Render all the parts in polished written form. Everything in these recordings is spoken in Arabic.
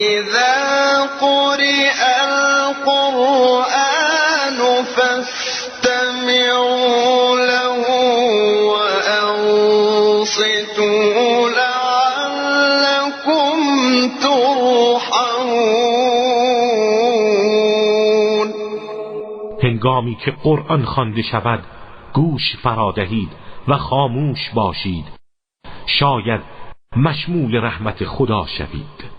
إذا قرئ القرآن فاستمعوا له وأنصتوا لعلكم ترحمون. هنگامی که قرآن خوانده شود گوش فرا دهید و خاموش باشید، شاید مشمول رحمت خدا شوید.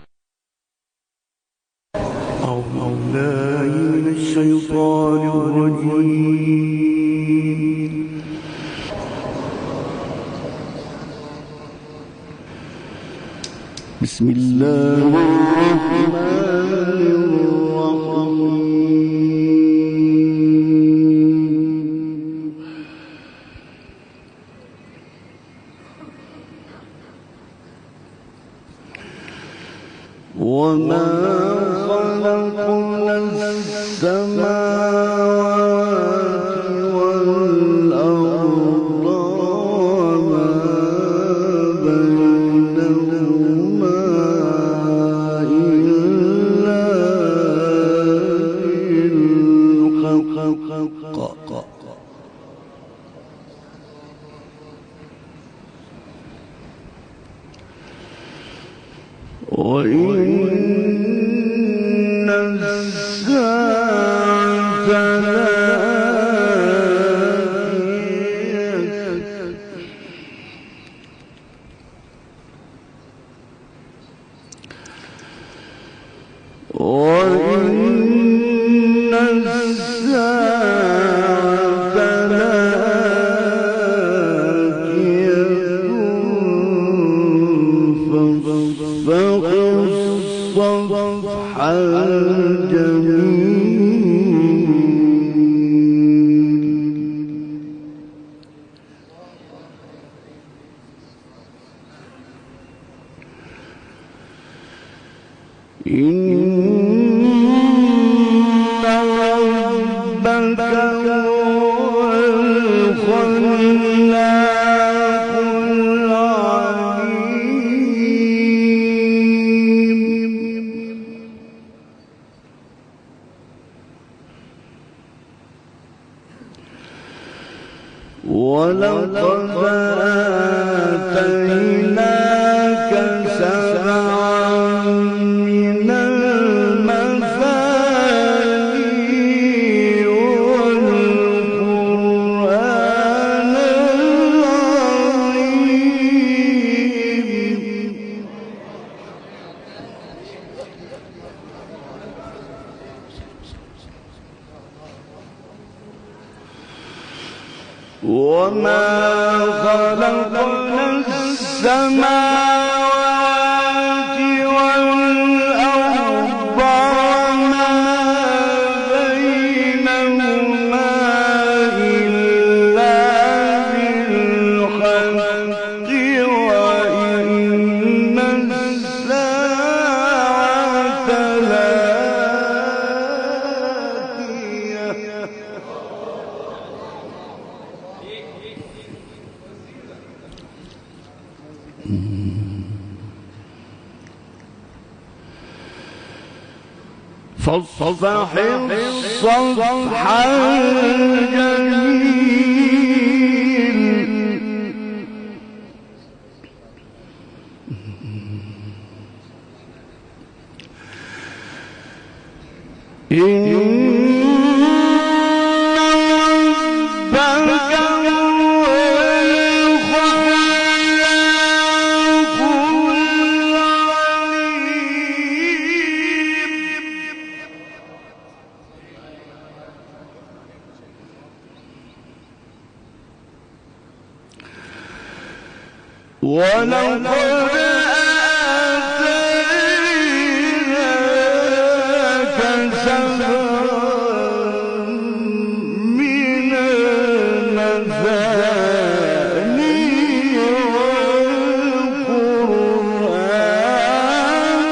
أعوذ بالله من الشيطان الرجيم. بسم الله الرحمن الرحيم. وما خلقنا السماوات والأرض وما بينهما إلا بالحق وإن الساعة لآتية وإن الساعة لآتية فاصفح الصفح الجميل. إن ربك هو الخلاق العليم. ولقد آتيناك سبعا من المثاني والقرآن العظيم. وما خلقنا السماوات والأرض وما بينهما إلا بالحق وإن الساعة لآتية فاصفح الصفح الجميل. إن ربك هو الخلاق العليم. ولقد آتيناك سبعا من المثاني والقرآن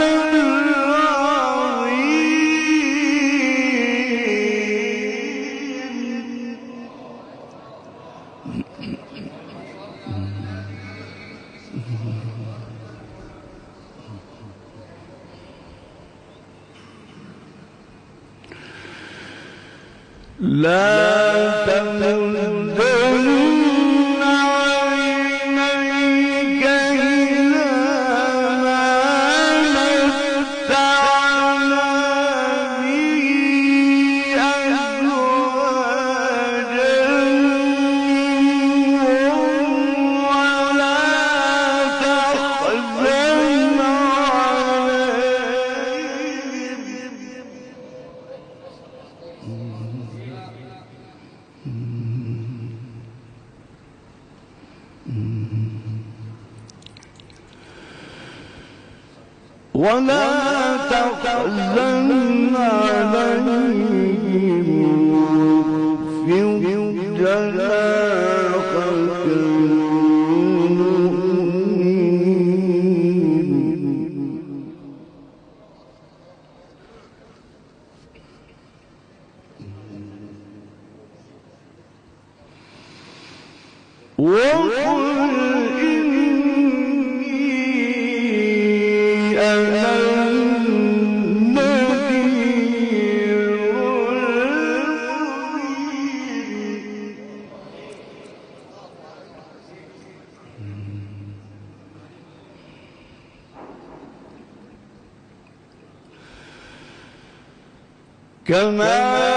العظيم. لا تمدن عينيك إلى ما متعنا به أزواجا منهم ولا تحزن عليهم واخفض جناحك للمؤمنين وقل إني أنا النذير المبين كما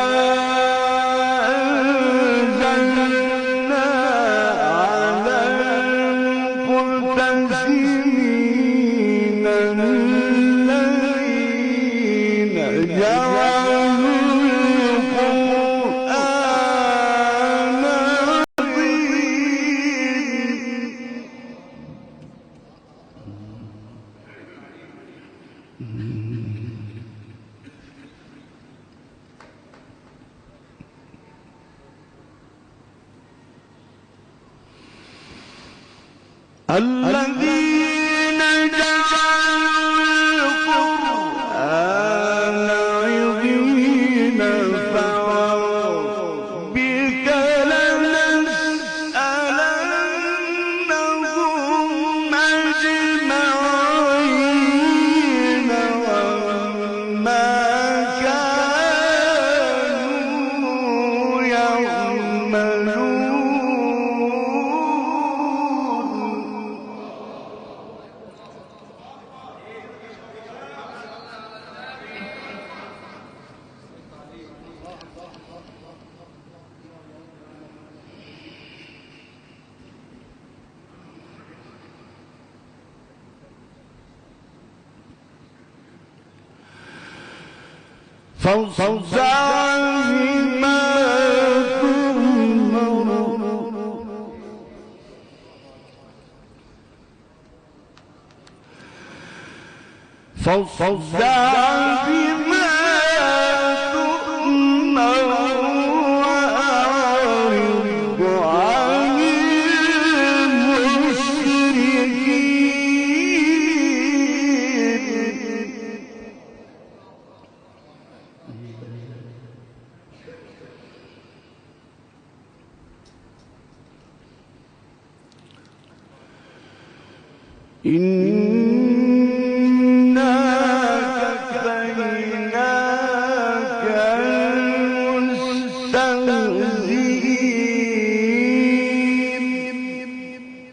أنزلنا على المقتسمين الذين جعلوا القرآن عظيم الذين جعلوا القرآن عظيم فربك لنسألنهم أجمعين وما كانوا يعملون فاصدع بما تؤمر وأعرض عن إنا كفيناك المستهزئين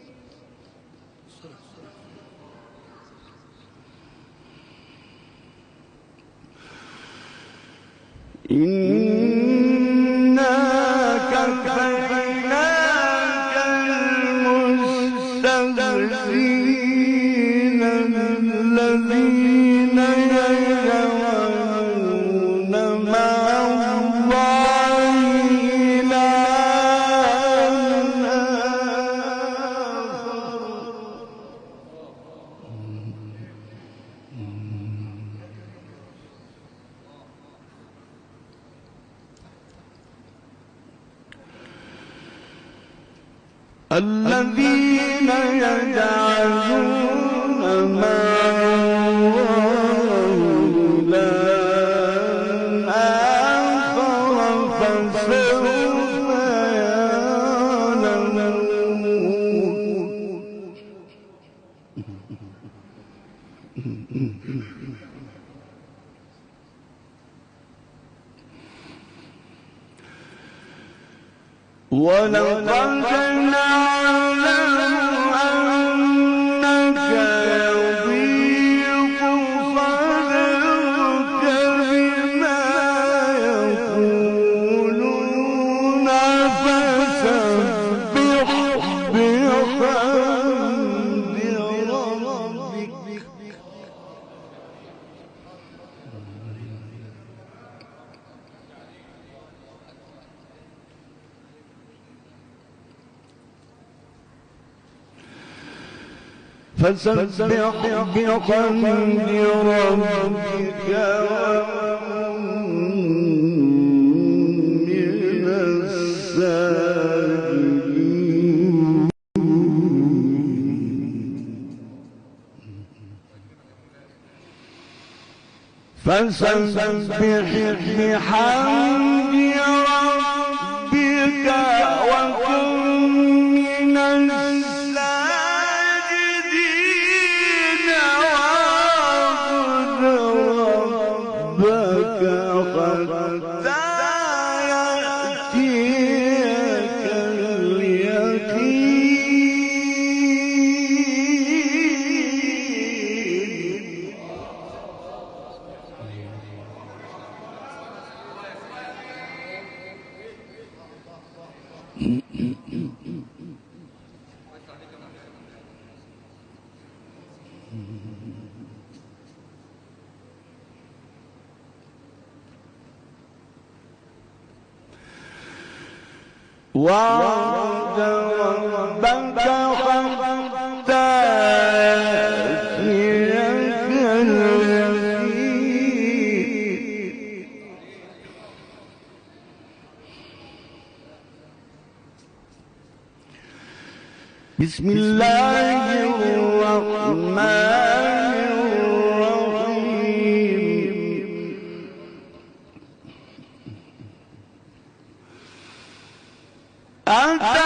إنا كفيناك المستهزئين الذين يجعلون مع الله إلهًا آخر الذين يجعلون مع الله إلهًا آخر فسوف يعلمون ولقد نعلم أنك يضيق صدرك بما يقولون فسبح بحمد ربك. فسبح بحمد ربك وكن من الساجدين. فسبح بحمد ربك وكن من الساجدين واعبد ربك حتى يأتيك اليقين. وعد ربك حتى يأتيك اليقين. بسم الله الرحمن الرحيم. أتى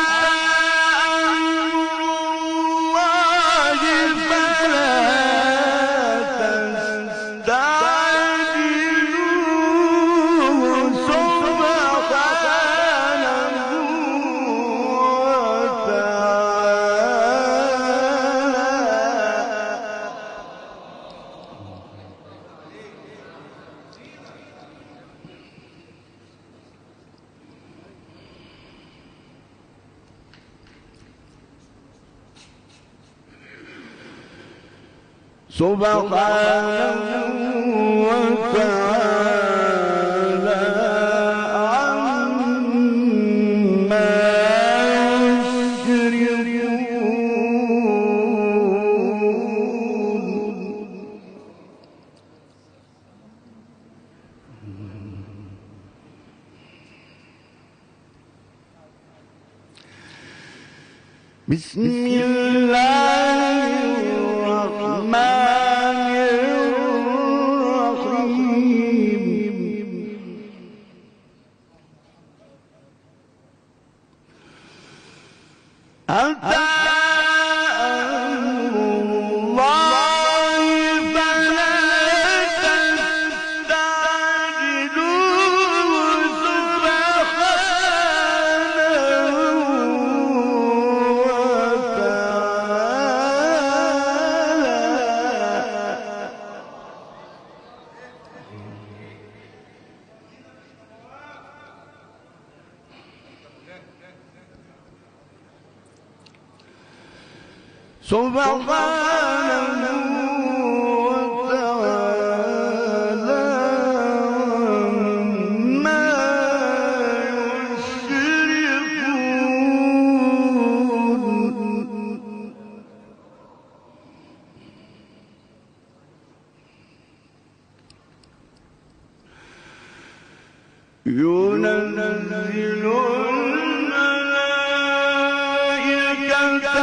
أمر الله فلا تستعجلوه سبحانه وتعالى عما يشركون. بسم الله الرحمن الرحيم. أتى أمر الله فلا تستعجلوه سبحانه وتعالى عما يشركون. ينزل الملائكة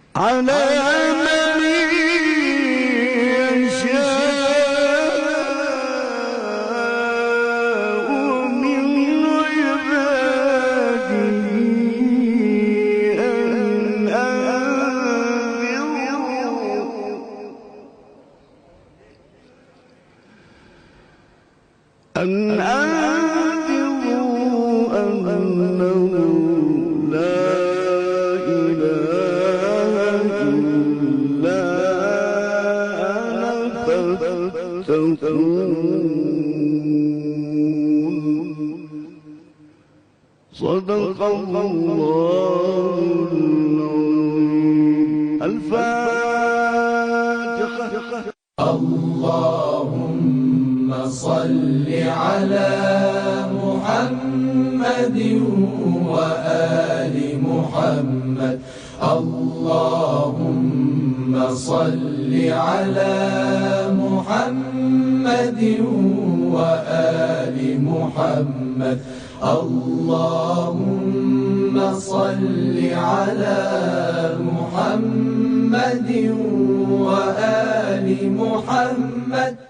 على من يشاء من عباده أن أنذروا أنه لا إله إلا أنا فاتقون. صدق الله العظيم. الفاتحة. اللهم صل على محمد وآل محمد. اللهم صل على محمد وآل محمد. اللهم صل على محمد وآل محمد.